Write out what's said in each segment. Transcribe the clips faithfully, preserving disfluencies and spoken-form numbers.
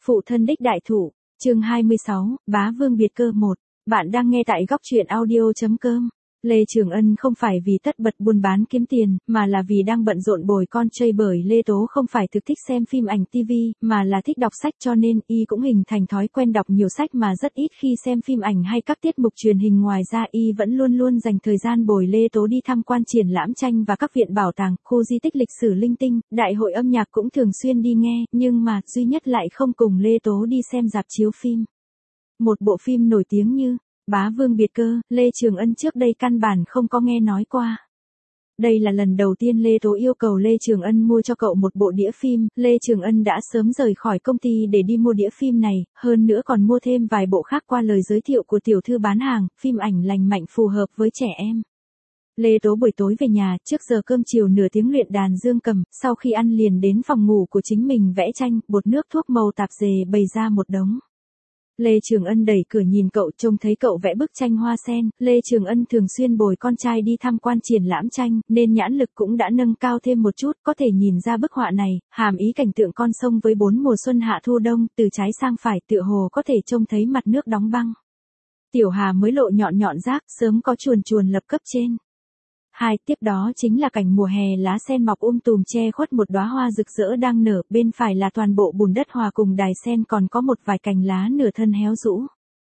Phụ thân đích đại thụ, chương hai mươi sáu, Bá Vương biệt cơ một. Bạn đang nghe tại góc truyện audio.com. Lê Trường Ân không phải vì tất bật buôn bán kiếm tiền, mà là vì đang bận rộn bồi con chơi, bởi Lê Tố không phải thực thích xem phim ảnh ti vi, mà là thích đọc sách, cho nên y cũng hình thành thói quen đọc nhiều sách mà rất ít khi xem phim ảnh hay các tiết mục truyền hình. Ngoài ra y vẫn luôn luôn dành thời gian bồi Lê Tố đi tham quan triển lãm tranh và các viện bảo tàng, khu di tích lịch sử linh tinh, đại hội âm nhạc cũng thường xuyên đi nghe, nhưng mà duy nhất lại không cùng Lê Tố đi xem rạp chiếu phim. Một bộ phim nổi tiếng như Bá Vương biệt cơ, Lê Trường Ân trước đây căn bản không có nghe nói qua. Đây là lần đầu tiên Lê Tố yêu cầu Lê Trường Ân mua cho cậu một bộ đĩa phim. Lê Trường Ân đã sớm rời khỏi công ty để đi mua đĩa phim này, hơn nữa còn mua thêm vài bộ khác qua lời giới thiệu của tiểu thư bán hàng, phim ảnh lành mạnh phù hợp với trẻ em. Lê Tố buổi tối về nhà, trước giờ cơm chiều nửa tiếng luyện đàn dương cầm, sau khi ăn liền đến phòng ngủ của chính mình vẽ tranh, bột nước thuốc màu tạp dề bày ra một đống. Lê Trường Ân đẩy cửa nhìn cậu, trông thấy cậu vẽ bức tranh hoa sen. Lê Trường Ân thường xuyên bồi con trai đi tham quan triển lãm tranh, nên nhãn lực cũng đã nâng cao thêm một chút, có thể nhìn ra bức họa này, hàm ý cảnh tượng con sông với bốn mùa xuân hạ thu đông, từ trái sang phải tựa hồ có thể trông thấy mặt nước đóng băng. Tiểu Hà mới lộ nhọn nhọn rác, sớm có chuồn chuồn lập cấp trên. Hai, tiếp đó chính là cảnh mùa hè, lá sen mọc um tùm che khuất một đóa hoa rực rỡ đang nở, bên phải là toàn bộ bùn đất hòa cùng đài sen, còn có một vài cành lá nửa thân héo rũ.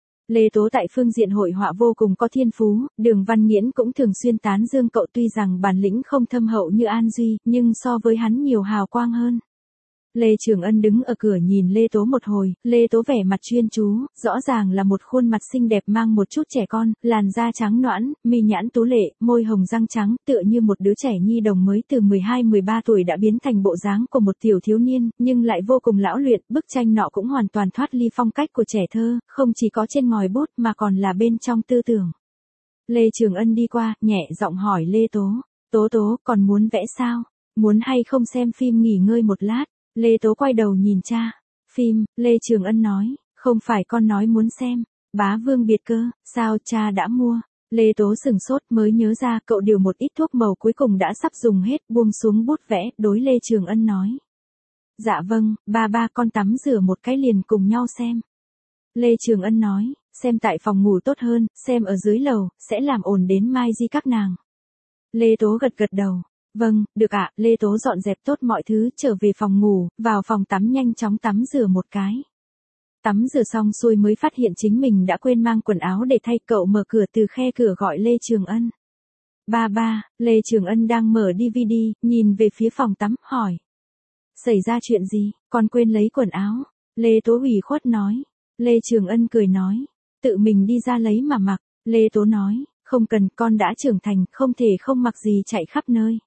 Lê Tố tại phương diện hội họa vô cùng có thiên phú, Đường Văn Nghiễn cũng thường xuyên tán dương cậu, tuy rằng bản lĩnh không thâm hậu như An Duy, nhưng so với hắn nhiều hào quang hơn. Lê Trường Ân đứng ở cửa nhìn Lê Tố một hồi, Lê Tố vẻ mặt chuyên chú, rõ ràng là một khuôn mặt xinh đẹp mang một chút trẻ con, làn da trắng nõn, mi nhãn tú lệ, môi hồng răng trắng, tựa như một đứa trẻ nhi đồng mới từ mười hai mười ba tuổi đã biến thành bộ dáng của một tiểu thiếu niên, nhưng lại vô cùng lão luyện. Bức tranh nọ cũng hoàn toàn thoát ly phong cách của trẻ thơ, không chỉ có trên ngòi bút mà còn là bên trong tư tưởng. Lê Trường Ân đi qua, nhẹ giọng hỏi Lê Tố, Tố Tố, còn muốn vẽ sao? Muốn hay không xem phim nghỉ ngơi một lát? Lê Tố quay đầu nhìn cha. Phim, Lê Trường Ân nói, không phải con nói muốn xem Bá Vương biệt cơ, sao cha đã mua? Lê Tố sừng sốt mới nhớ ra cậu điều một ít thuốc màu cuối cùng đã sắp dùng hết, buông xuống bút vẽ, đối Lê Trường Ân nói. Dạ vâng, ba ba con tắm rửa một cái liền cùng nhau xem. Lê Trường Ân nói, xem tại phòng ngủ tốt hơn, xem ở dưới lầu, sẽ làm ồn đến mai di các nàng. Lê Tố gật gật đầu. Vâng, được ạ. Lê Tố dọn dẹp tốt mọi thứ, trở về phòng ngủ, vào phòng tắm nhanh chóng tắm rửa một cái. Tắm rửa xong xuôi mới phát hiện chính mình đã quên mang quần áo để thay, cậu mở cửa từ khe cửa gọi Lê Trường Ân. Ba ba, Lê Trường Ân đang mở đê vê đê, nhìn về phía phòng tắm, hỏi. Xảy ra chuyện gì, con quên lấy quần áo? Lê Tố ủy khuất nói. Lê Trường Ân cười nói, tự mình đi ra lấy mà mặc. Lê Tố nói, không cần, con đã trưởng thành, không thể không mặc gì chạy khắp nơi.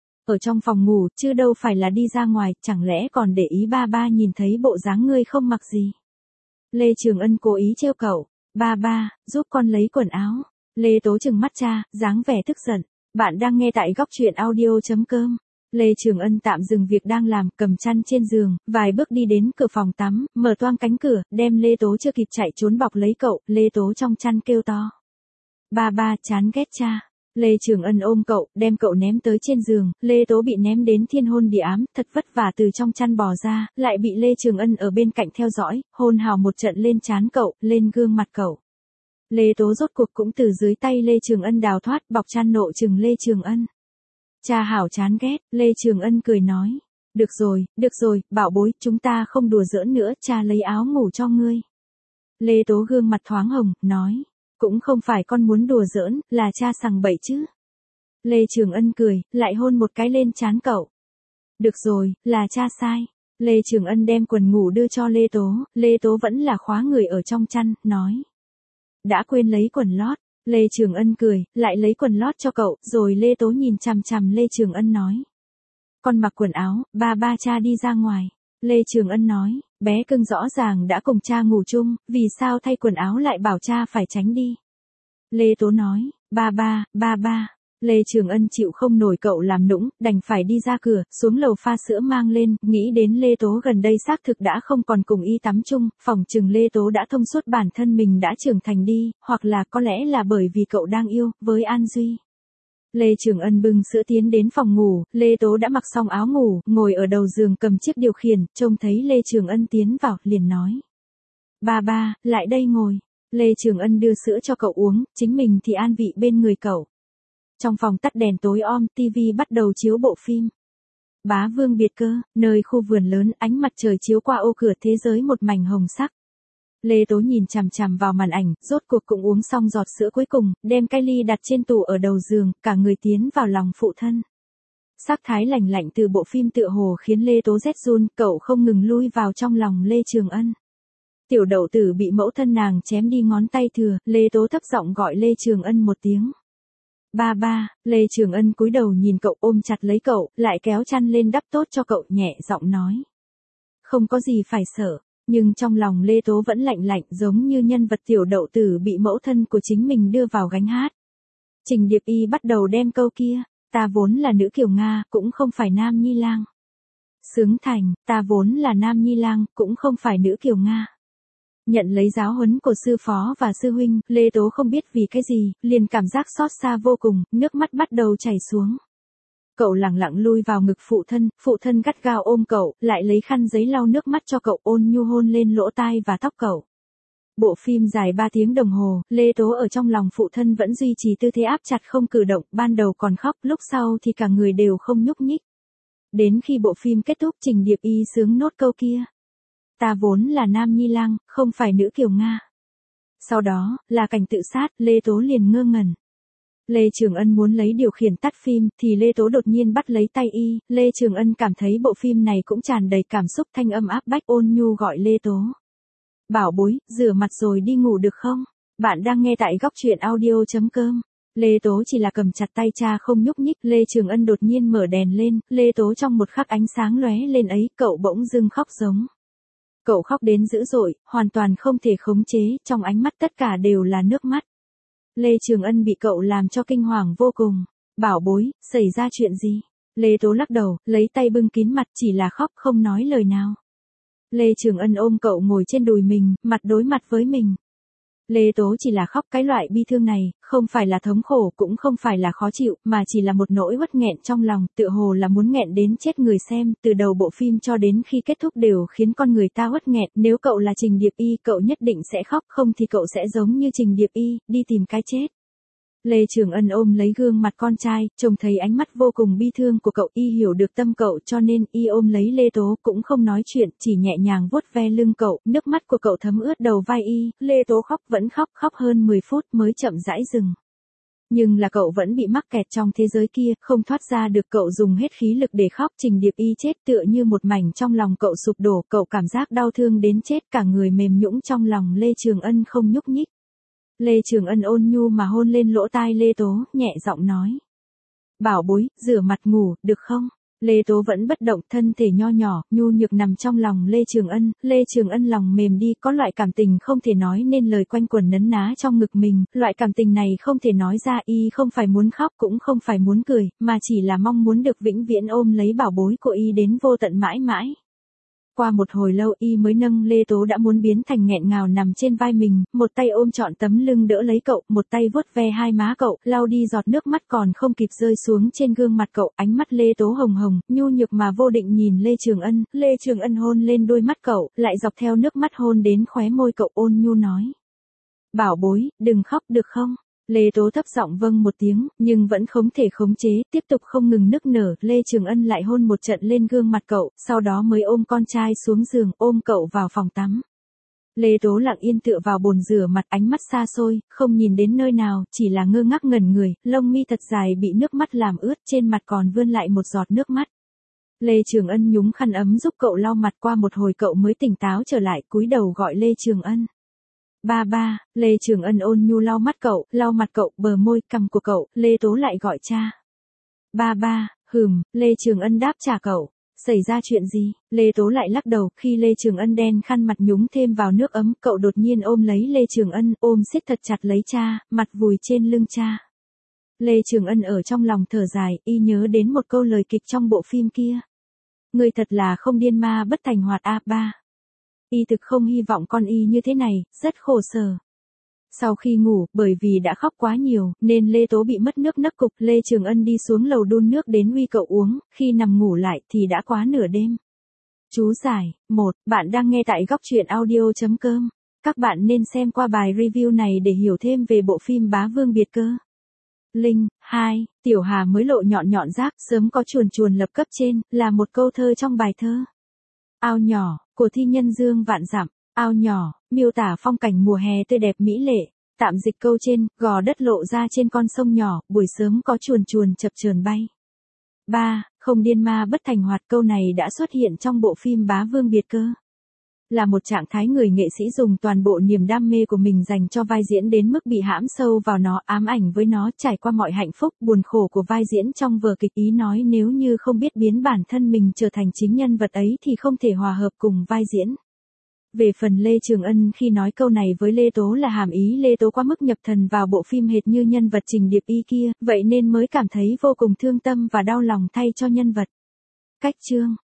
Ở trong phòng ngủ, chứ đâu phải là đi ra ngoài, chẳng lẽ còn để ý ba ba nhìn thấy bộ dáng ngươi không mặc gì. Lê Trường Ân cố ý trêu cậu, ba ba, giúp con lấy quần áo. Lê Tố trừng mắt cha, dáng vẻ tức giận. Bạn đang nghe tại góc truyện audio.com. Lê Trường Ân tạm dừng việc đang làm, cầm chăn trên giường, vài bước đi đến cửa phòng tắm, mở toang cánh cửa, đem Lê Tố chưa kịp chạy trốn bọc lấy cậu. Lê Tố trong chăn kêu to. Ba ba, chán ghét cha. Lê Trường Ân ôm cậu, đem cậu ném tới trên giường, Lê Tố bị ném đến thiên hôn địa ám, thật vất vả từ trong chăn bò ra, lại bị Lê Trường Ân ở bên cạnh theo dõi, hôn hào một trận lên trán cậu, lên gương mặt cậu. Lê Tố rốt cuộc cũng từ dưới tay Lê Trường Ân đào thoát, bọc chăn nộ chừng Lê Trường Ân. Cha hảo chán ghét, Lê Trường Ân cười nói. Được rồi, được rồi, bảo bối, chúng ta không đùa giỡn nữa, cha lấy áo ngủ cho ngươi. Lê Tố gương mặt thoáng hồng, nói. Cũng không phải con muốn đùa giỡn, là cha sằng bậy chứ. Lê Trường Ân cười, lại hôn một cái lên trán cậu. Được rồi, là cha sai. Lê Trường Ân đem quần ngủ đưa cho Lê Tố, Lê Tố vẫn là khóa người ở trong chăn, nói. Đã quên lấy quần lót. Lê Trường Ân cười, lại lấy quần lót cho cậu, rồi Lê Tố nhìn chằm chằm Lê Trường Ân nói. Con mặc quần áo, ba ba cha đi ra ngoài. Lê Trường Ân nói, bé cưng rõ ràng đã cùng cha ngủ chung, vì sao thay quần áo lại bảo cha phải tránh đi. Lê Tố nói, ba ba, ba ba. Lê Trường Ân chịu không nổi cậu làm nũng, đành phải đi ra cửa, xuống lầu pha sữa mang lên, nghĩ đến Lê Tố gần đây xác thực đã không còn cùng y tắm chung, phỏng chừng Lê Tố đã thông suốt bản thân mình đã trưởng thành đi, hoặc là có lẽ là bởi vì cậu đang yêu với An Duy. Lê Trường Ân bưng sữa tiến đến phòng ngủ, Lê Tố đã mặc xong áo ngủ, ngồi ở đầu giường cầm chiếc điều khiển, trông thấy Lê Trường Ân tiến vào, liền nói. Ba ba, lại đây ngồi. Lê Trường Ân đưa sữa cho cậu uống, chính mình thì an vị bên người cậu. Trong phòng tắt đèn tối om, tivi bắt đầu chiếu bộ phim. Bá Vương Biệt Cơ, nơi khu vườn lớn, ánh mặt trời chiếu qua ô cửa thế giới một mảnh hồng sắc. Lê Tố nhìn chằm chằm vào màn ảnh, rốt cuộc cũng uống xong giọt sữa cuối cùng, đem cái ly đặt trên tủ ở đầu giường, cả người tiến vào lòng phụ thân. Sắc thái lạnh lạnh từ bộ phim tựa hồ khiến Lê Tố rét run, cậu không ngừng lui vào trong lòng Lê Trường Ân. Tiểu Đậu Tử bị mẫu thân nàng chém đi ngón tay thừa, Lê Tố thấp giọng gọi Lê Trường Ân một tiếng. Ba ba, Lê Trường Ân cúi đầu nhìn cậu, ôm chặt lấy cậu, lại kéo chăn lên đắp tốt cho cậu, nhẹ giọng nói. Không có gì phải sợ, nhưng trong lòng Lê Tố vẫn lạnh lạnh, giống như nhân vật Tiểu Đậu Tử bị mẫu thân của chính mình đưa vào gánh hát. Trình Điệp Y bắt đầu đem câu kia, ta vốn là nữ kiều Nga, cũng không phải nam nhi lang. Sướng thành, ta vốn là nam nhi lang, cũng không phải nữ kiều Nga. Nhận lấy giáo huấn của sư phó và sư huynh, Lê Tố không biết vì cái gì, liền cảm giác xót xa vô cùng, nước mắt bắt đầu chảy xuống. Cậu lặng lặng lui vào ngực phụ thân, phụ thân gắt gao ôm cậu, lại lấy khăn giấy lau nước mắt cho cậu, ôn nhu hôn lên lỗ tai và tóc cậu. Bộ phim dài ba tiếng đồng hồ, Lê Tố ở trong lòng phụ thân vẫn duy trì tư thế áp chặt không cử động, ban đầu còn khóc, lúc sau thì cả người đều không nhúc nhích. Đến khi bộ phim kết thúc, Trình Điệp Y sướng nốt câu kia. Ta vốn là nam nhi lang, không phải nữ kiều Nga. Sau đó, là cảnh tự sát, Lê Tố liền ngơ ngẩn. Lê Trường Ân muốn lấy điều khiển tắt phim, thì Lê Tố đột nhiên bắt lấy tay y, Lê Trường Ân cảm thấy bộ phim này cũng tràn đầy cảm xúc, thanh âm áp bách ôn nhu gọi Lê Tố. Bảo bối, rửa mặt rồi đi ngủ được không? Bạn đang nghe tại góc truyện audio chấm com. Lê Tố chỉ là cầm chặt tay cha không nhúc nhích, Lê Trường Ân đột nhiên mở đèn lên, Lê Tố trong một khắc ánh sáng lóe lên ấy, cậu bỗng dưng khóc giống. Cậu khóc đến dữ dội, hoàn toàn không thể khống chế, trong ánh mắt tất cả đều là nước mắt. Lê Trường Ân bị cậu làm cho kinh hoàng vô cùng. Bảo bối, xảy ra chuyện gì? Lê Tố lắc đầu, lấy tay bưng kín mặt, chỉ là khóc không nói lời nào. Lê Trường Ân ôm cậu ngồi trên đùi mình, mặt đối mặt với mình. Lê Tố chỉ là khóc, cái loại bi thương này, không phải là thống khổ, cũng không phải là khó chịu, mà chỉ là một nỗi uất nghẹn trong lòng, tựa hồ là muốn nghẹn đến chết người xem, từ đầu bộ phim cho đến khi kết thúc đều khiến con người ta uất nghẹn, nếu cậu là Trình Điệp Y, cậu nhất định sẽ khóc, không thì cậu sẽ giống như Trình Điệp Y, đi tìm cái chết. Lê Trường Ân ôm lấy gương mặt con trai, trông thấy ánh mắt vô cùng bi thương của cậu, y hiểu được tâm cậu cho nên y ôm lấy Lê Tố, cũng không nói chuyện, chỉ nhẹ nhàng vuốt ve lưng cậu, nước mắt của cậu thấm ướt đầu vai y, Lê Tố khóc vẫn khóc, khóc hơn mười phút mới chậm rãi dừng. Nhưng là cậu vẫn bị mắc kẹt trong thế giới kia, không thoát ra được, cậu dùng hết khí lực để khóc, Trình Điệp Y chết tựa như một mảnh trong lòng cậu sụp đổ, cậu cảm giác đau thương đến chết, cả người mềm nhũn trong lòng Lê Trường Ân không nhúc nhích. Lê Trường Ân ôn nhu mà hôn lên lỗ tai Lê Tố, nhẹ giọng nói. Bảo bối, rửa mặt ngủ, được không? Lê Tố vẫn bất động, thân thể nho nhỏ, nhu nhược nằm trong lòng Lê Trường Ân, Lê Trường Ân lòng mềm đi, có loại cảm tình không thể nói nên lời quanh quẩn nấn ná trong ngực mình, loại cảm tình này không thể nói ra, y không phải muốn khóc cũng không phải muốn cười, mà chỉ là mong muốn được vĩnh viễn ôm lấy bảo bối của y đến vô tận mãi mãi. Qua một hồi lâu y mới nâng Lê Tố đã muốn biến thành nghẹn ngào nằm trên vai mình, một tay ôm trọn tấm lưng đỡ lấy cậu, một tay vuốt ve hai má cậu, lau đi giọt nước mắt còn không kịp rơi xuống trên gương mặt cậu, ánh mắt Lê Tố hồng hồng, nhu nhược mà vô định nhìn Lê Trường Ân, Lê Trường Ân hôn lên đôi mắt cậu, lại dọc theo nước mắt hôn đến khóe môi cậu, ôn nhu nói. Bảo bối, đừng khóc được không? Lê Tố thấp giọng vâng một tiếng, nhưng vẫn không thể khống chế, tiếp tục không ngừng nức nở, Lê Trường Ân lại hôn một trận lên gương mặt cậu, sau đó mới ôm con trai xuống giường, ôm cậu vào phòng tắm. Lê Tố lặng yên tựa vào bồn rửa mặt, ánh mắt xa xôi, không nhìn đến nơi nào, chỉ là ngơ ngác ngẩn người, lông mi thật dài bị nước mắt làm ướt, trên mặt còn vươn lại một giọt nước mắt. Lê Trường Ân nhúng khăn ấm giúp cậu lau mặt, qua một hồi cậu mới tỉnh táo trở lại, cúi đầu gọi Lê Trường Ân. Ba ba, Lê Trường Ân ôn nhu lau mắt cậu, lau mặt cậu, bờ môi, cằm của cậu, Lê Tố lại gọi cha. Ba ba, hừm, Lê Trường Ân đáp trả cậu. Xảy ra chuyện gì? Lê Tố lại lắc đầu, khi Lê Trường Ân đen khăn mặt nhúng thêm vào nước ấm, cậu đột nhiên ôm lấy Lê Trường Ân, ôm siết thật chặt lấy cha, mặt vùi trên lưng cha. Lê Trường Ân ở trong lòng thở dài, y nhớ đến một câu lời kịch trong bộ phim kia. Người thật là không điên ma bất thành hoạt a ba. Y thực không hy vọng con y như thế này, rất khổ sở. Sau khi ngủ, bởi vì đã khóc quá nhiều, nên Lê Tố bị mất nước nấc cục, Lê Trường Ân đi xuống lầu đun nước đến uy cậu uống, khi nằm ngủ lại thì đã quá nửa đêm. Chú giải, một. Bạn đang nghe tại góc truyện audio.com. Các bạn nên xem qua bài review này để hiểu thêm về bộ phim Bá Vương Biệt Cơ. Linh, hai. Tiểu Hà mới lộ nhọn nhọn rác, sớm có chuồn chuồn lập cấp trên, là một câu thơ trong bài thơ. Ao nhỏ, của thi nhân Dương Vạn Dặm. Ao nhỏ, miêu tả phong cảnh mùa hè tươi đẹp mỹ lệ. Tạm dịch câu trên, gò đất lộ ra trên con sông nhỏ, buổi sớm có chuồn chuồn chập chờn bay. ba. Không điên ma bất thành hoạt, câu này đã xuất hiện trong bộ phim Bá Vương Biệt Cơ. Là một trạng thái người nghệ sĩ dùng toàn bộ niềm đam mê của mình dành cho vai diễn đến mức bị hãm sâu vào nó, ám ảnh với nó, trải qua mọi hạnh phúc, buồn khổ của vai diễn trong vở kịch, ý nói nếu như không biết biến bản thân mình trở thành chính nhân vật ấy thì không thể hòa hợp cùng vai diễn. Về phần Lê Trường Ân khi nói câu này với Lê Tố là hàm ý Lê Tố quá mức nhập thần vào bộ phim hệt như nhân vật Trình Điệp Y kia, vậy nên mới cảm thấy vô cùng thương tâm và đau lòng thay cho nhân vật. Cách chương